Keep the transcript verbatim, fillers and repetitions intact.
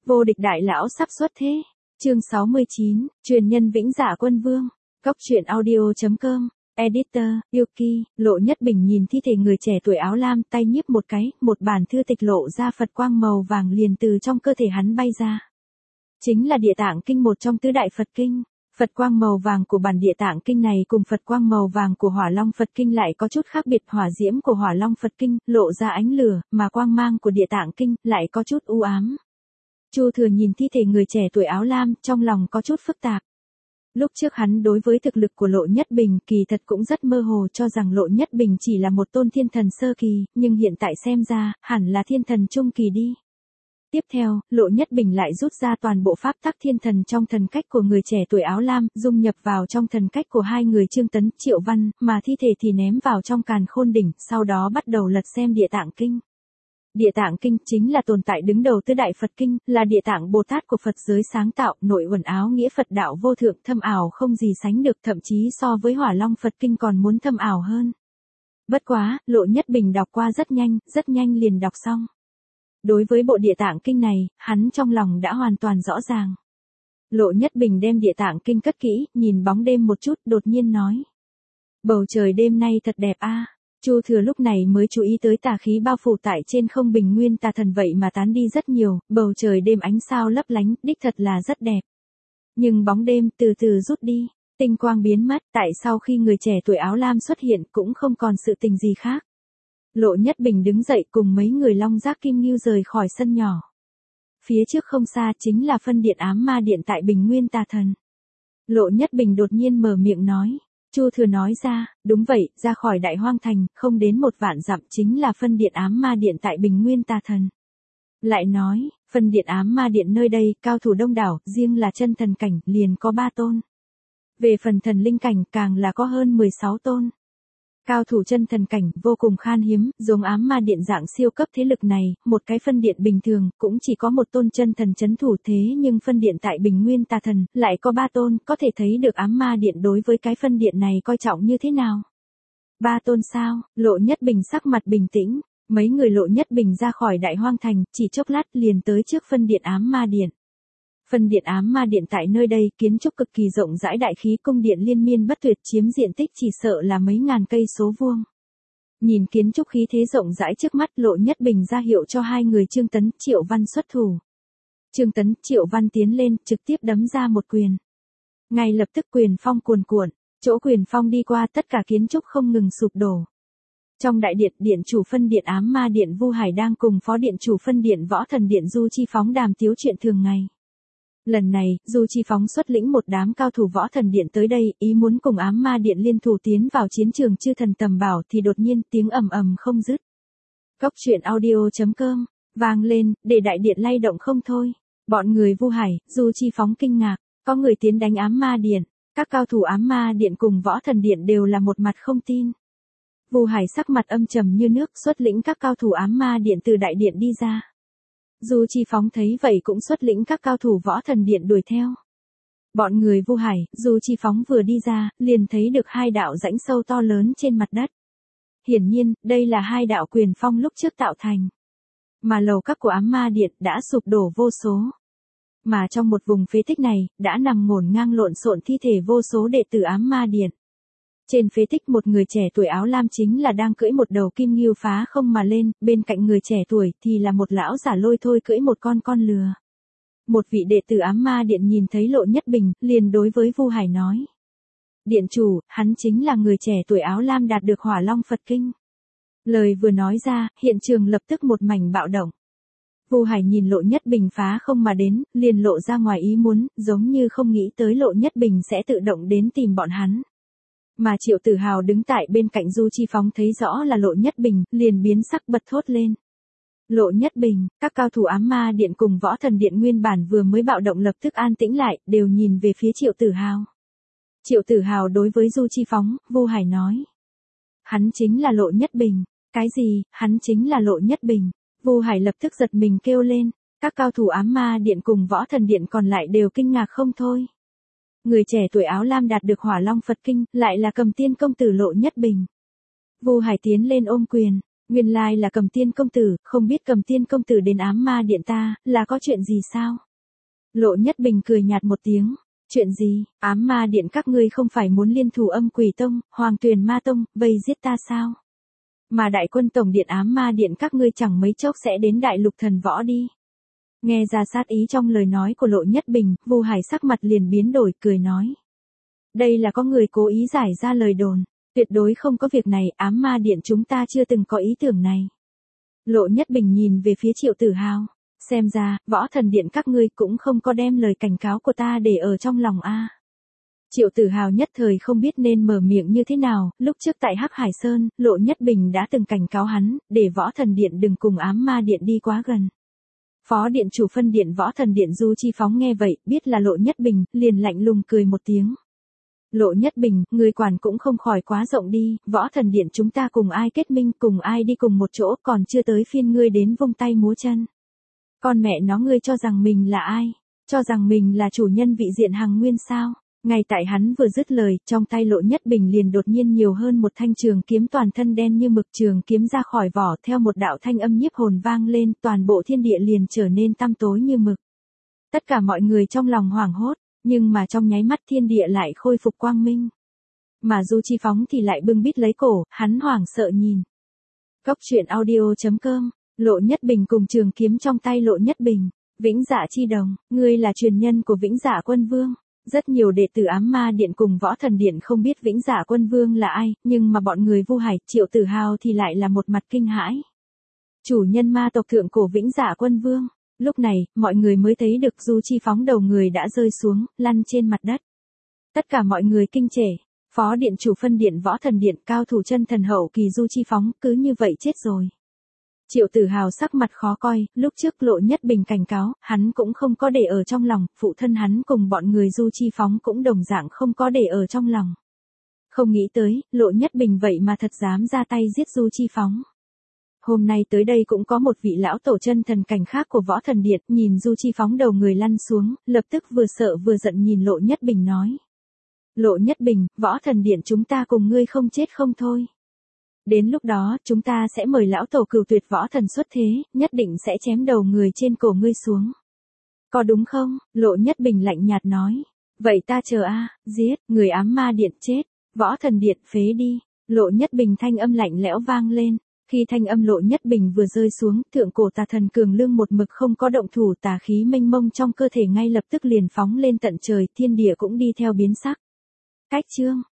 Vô địch đại lão sắp xuất thế. Chương sáu mươi chín, truyền nhân vĩnh dạ quân vương. Góc truyện audio chấm com. Editor, Yuki. Lộ Nhất Bình nhìn thi thể người trẻ tuổi áo lam, tay nhíp một cái, một bản thư tịch lộ ra Phật quang màu vàng liền từ trong cơ thể hắn bay ra. Chính là Địa Tạng Kinh, một trong tứ đại Phật kinh. Phật quang màu vàng của bản Địa Tạng Kinh này cùng Phật quang màu vàng của Hỏa Long Phật Kinh lại có chút khác biệt. Hỏa diễm của Hỏa Long Phật Kinh lộ ra ánh lửa, mà quang mang của Địa Tạng Kinh lại có chút u ám. Chu Thừa nhìn thi thể người trẻ tuổi áo lam, trong lòng có chút phức tạp. Lúc trước hắn đối với thực lực của Lộ Nhất Bình kỳ thật cũng rất mơ hồ, cho rằng Lộ Nhất Bình chỉ là một tôn thiên thần sơ kỳ, nhưng hiện tại xem ra, hẳn là thiên thần trung kỳ đi. Tiếp theo, Lộ Nhất Bình lại rút ra toàn bộ pháp tắc thiên thần trong thần cách của người trẻ tuổi áo lam, dung nhập vào trong thần cách của hai người Trương Tấn, Triệu Văn, mà thi thể thì ném vào trong Càn Khôn Đỉnh, sau đó bắt đầu lật xem Địa Tạng Kinh. Địa Tạng Kinh chính là tồn tại đứng đầu tứ đại Phật kinh, là Địa Tạng Bồ Tát của Phật giới sáng tạo, nội uẩn áo nghĩa Phật đạo vô thượng, thâm ảo không gì sánh được, thậm chí so với Hỏa Long Phật kinh còn muốn thâm ảo hơn. Bất quá, Lộ Nhất Bình đọc qua rất nhanh, rất nhanh liền đọc xong. Đối với bộ Địa Tạng Kinh này, hắn trong lòng đã hoàn toàn rõ ràng. Lộ Nhất Bình đem Địa Tạng Kinh cất kỹ, nhìn bóng đêm một chút, đột nhiên nói: "Bầu trời đêm nay thật đẹp a." Chu Thừa lúc này mới chú ý tới tà khí bao phủ tại trên không, bình nguyên tà thần vậy mà tán đi rất nhiều, bầu trời đêm ánh sao lấp lánh, đích thật là rất đẹp. Nhưng bóng đêm từ từ rút đi, tinh quang biến mất, tại sau khi người trẻ tuổi áo lam xuất hiện cũng không còn sự tình gì khác. Lộ Nhất Bình đứng dậy cùng mấy người Long Giác Kim Ngưu rời khỏi sân nhỏ. Phía trước không xa chính là phân điện ám ma điện tại bình nguyên tà thần. Lộ Nhất Bình đột nhiên mở miệng nói. Chu Thừa nói ra, đúng vậy, ra khỏi Đại Hoang Thành, không đến một vạn dặm chính là phân điện ám ma điện tại bình nguyên tà thần. Lại nói, phân điện ám ma điện nơi đây, cao thủ đông đảo, riêng là chân thần cảnh, liền có ba tôn. Về phần thần linh cảnh, càng là có hơn mười sáu tôn. Cao thủ chân thần cảnh, vô cùng khan hiếm, giống ám ma điện dạng siêu cấp thế lực này, một cái phân điện bình thường, cũng chỉ có một tôn chân thần chấn thủ, thế nhưng phân điện tại bình nguyên tà thần, lại có ba tôn, có thể thấy được ám ma điện đối với cái phân điện này coi trọng như thế nào. Ba tôn sao? Lộ Nhất Bình sắc mặt bình tĩnh, mấy người Lộ Nhất Bình ra khỏi Đại Hoang Thành, chỉ chốc lát liền tới trước phân điện ám ma điện. Phân điện ám ma điện tại nơi đây, kiến trúc cực kỳ rộng rãi, đại khí cung điện liên miên bất tuyệt, chiếm diện tích chỉ sợ là mấy ngàn cây số vuông. Nhìn kiến trúc khí thế rộng rãi trước mắt, Lộ Nhất Bình ra hiệu cho hai người Trương Tấn, Triệu Văn xuất thủ. Trương Tấn, Triệu Văn tiến lên, trực tiếp đấm ra một quyền. Ngay lập tức quyền phong cuồn cuộn, chỗ quyền phong đi qua tất cả kiến trúc không ngừng sụp đổ. Trong đại điện, điện chủ phân điện ám ma điện Vu Hải đang cùng phó điện chủ phân điện Võ Thần điện Du Chi Phóng đàm tiếu chuyện thường ngày. Lần này, Du Chi Phóng xuất lĩnh một đám cao thủ Võ Thần điện tới đây, ý muốn cùng ám ma điện liên thủ tiến vào chiến trường chư thần tầm bảo, thì đột nhiên tiếng ầm ầm không dứt. Góc truyện audio chấm com vang lên, để đại điện lay động không thôi. Bọn người Vu Hải, Du Chi Phóng kinh ngạc, có người tiến đánh ám ma điện. Các cao thủ ám ma điện cùng Võ Thần điện đều là một mặt không tin. Vu Hải sắc mặt âm trầm như nước, xuất lĩnh các cao thủ ám ma điện từ đại điện đi ra. Du Chi Phóng thấy vậy cũng xuất lĩnh các cao thủ Võ Thần điện đuổi theo. Bọn người Vu Hải, Du Chi Phóng vừa đi ra, liền thấy được hai đạo rãnh sâu to lớn trên mặt đất. Hiển nhiên, đây là hai đạo quyền phong lúc trước tạo thành. Mà lầu các của ám ma điện đã sụp đổ vô số. Mà trong một vùng phế tích này, đã nằm ngổn ngang lộn xộn thi thể vô số đệ tử ám ma điện. Trên phế tích một người trẻ tuổi áo lam chính là đang cưỡi một đầu kim ngưu phá không mà lên, bên cạnh người trẻ tuổi thì là một lão giả lôi thôi cưỡi một con con lừa. Một vị đệ tử ám ma điện nhìn thấy Lộ Nhất Bình, liền đối với Vu Hải nói. Điện chủ, hắn chính là người trẻ tuổi áo lam đạt được Hỏa Long Phật Kinh. Lời vừa nói ra, hiện trường lập tức một mảnh bạo động. Vu Hải nhìn Lộ Nhất Bình phá không mà đến, liền lộ ra ngoài ý muốn, giống như không nghĩ tới Lộ Nhất Bình sẽ tự động đến tìm bọn hắn. Mà Triệu Tử Hào đứng tại bên cạnh Du Chi Phóng thấy rõ là Lộ Nhất Bình, liền biến sắc bật thốt lên. Lộ Nhất Bình, các cao thủ ám ma điện cùng Võ Thần điện nguyên bản vừa mới bạo động lập tức an tĩnh lại, đều nhìn về phía Triệu Tử Hào. Triệu Tử Hào đối với Du Chi Phóng, Vu Hải nói. Hắn chính là Lộ Nhất Bình. Cái gì, hắn chính là Lộ Nhất Bình. Vu Hải lập tức giật mình kêu lên, các cao thủ ám ma điện cùng Võ Thần điện còn lại đều kinh ngạc không thôi. Người trẻ tuổi áo lam đạt được Hỏa Long Phật Kinh, lại là Cầm Tiên công tử Lộ Nhất Bình. Vu Hải tiến lên ôm quyền, Nguyên lai là Cầm Tiên công tử, không biết Cầm Tiên công tử đến ám ma điện ta, là có chuyện gì sao? Lộ Nhất Bình cười nhạt một tiếng. Chuyện gì, ám ma điện các ngươi không phải muốn liên thủ Âm Quỷ Tông, Hoàng Tuyền Ma Tông, vây giết ta sao? Mà đại quân tổng điện ám ma điện các ngươi chẳng mấy chốc sẽ đến đại lục thần võ đi. Nghe ra sát ý trong lời nói của Lộ Nhất Bình, Vu Hải sắc mặt liền biến đổi, cười nói. Đây là có người cố ý giải ra lời đồn, tuyệt đối không có việc này, ám ma điện chúng ta chưa từng có ý tưởng này. Lộ Nhất Bình nhìn về phía Triệu Tử Hào, xem ra, Võ Thần Điện các ngươi cũng không có đem lời cảnh cáo của ta để ở trong lòng a. Triệu Tử Hào nhất thời không biết nên mở miệng như thế nào, lúc trước tại Hắc Hải Sơn, Lộ Nhất Bình đã từng cảnh cáo hắn, để Võ Thần Điện đừng cùng ám ma điện đi quá gần. Phó điện chủ phân điện Võ Thần Điện Du Chi Phóng nghe vậy, biết là Lộ Nhất Bình, liền lạnh lùng cười một tiếng. Lộ Nhất Bình, người quản cũng không khỏi quá rộng đi, Võ Thần Điện chúng ta cùng ai kết minh, cùng ai đi cùng một chỗ, còn chưa tới phiên ngươi đến vung tay múa chân. Con mẹ nó, ngươi cho rằng mình là ai? Cho rằng mình là chủ nhân vị diện Hằng Nguyên sao? Ngay tại hắn vừa dứt lời, trong tay Lộ Nhất Bình liền đột nhiên nhiều hơn một thanh trường kiếm toàn thân đen như mực, trường kiếm ra khỏi vỏ, theo một đạo thanh âm nhiếp hồn vang lên, toàn bộ thiên địa liền trở nên tăm tối như mực. Tất cả mọi người trong lòng hoảng hốt, nhưng mà trong nháy mắt thiên địa lại khôi phục quang minh. Mà Du Chi Phóng thì lại bưng bít lấy cổ, hắn hoảng sợ nhìn. Cốc truyện audio chấm com, Lộ Nhất Bình cùng trường kiếm trong tay Lộ Nhất Bình. Vĩnh Dạ Chi Đồng, ngươi là truyền nhân của Vĩnh Dạ Quân Vương. Rất nhiều đệ tử ám ma điện cùng Võ Thần Điện không biết Vĩnh Dạ Quân Vương là ai, nhưng mà bọn người Vu Hải, Triệu Tử Hào thì lại là một mặt kinh hãi. Chủ nhân ma tộc thượng cổ Vĩnh Dạ Quân Vương. Lúc này, mọi người mới thấy được Du Chi Phóng đầu người đã rơi xuống, lăn trên mặt đất. Tất cả mọi người kinh trể, Phó điện chủ phân điện Võ Thần Điện cao thủ chân thần hậu kỳ Du Chi Phóng cứ như vậy chết rồi. Triệu Tử Hào sắc mặt khó coi, lúc trước Lộ Nhất Bình cảnh cáo, hắn cũng không có để ở trong lòng, phụ thân hắn cùng bọn người Du Chi Phóng cũng đồng dạng không có để ở trong lòng. Không nghĩ tới, Lộ Nhất Bình vậy mà thật dám ra tay giết Du Chi Phóng. Hôm nay tới đây cũng có một vị lão tổ chân thần cảnh khác của Võ Thần Điện, nhìn Du Chi Phóng đầu người lăn xuống, lập tức vừa sợ vừa giận nhìn Lộ Nhất Bình nói. Lộ Nhất Bình, Võ Thần Điện chúng ta cùng ngươi không chết không thôi. Đến lúc đó, chúng ta sẽ mời lão tổ cửu tuyệt võ thần xuất thế, nhất định sẽ chém đầu người trên cổ ngươi xuống. Có đúng không? Lộ Nhất Bình lạnh nhạt nói. Vậy ta chờ a, giết, người ám ma điện chết, Võ Thần Điện phế đi. Lộ Nhất Bình thanh âm lạnh lẽo vang lên. Khi thanh âm Lộ Nhất Bình vừa rơi xuống, thượng cổ tà thần cường lương một mực không có động thủ, tà khí mênh mông trong cơ thể ngay lập tức liền phóng lên tận trời, thiên địa cũng đi theo biến sắc. Cách chương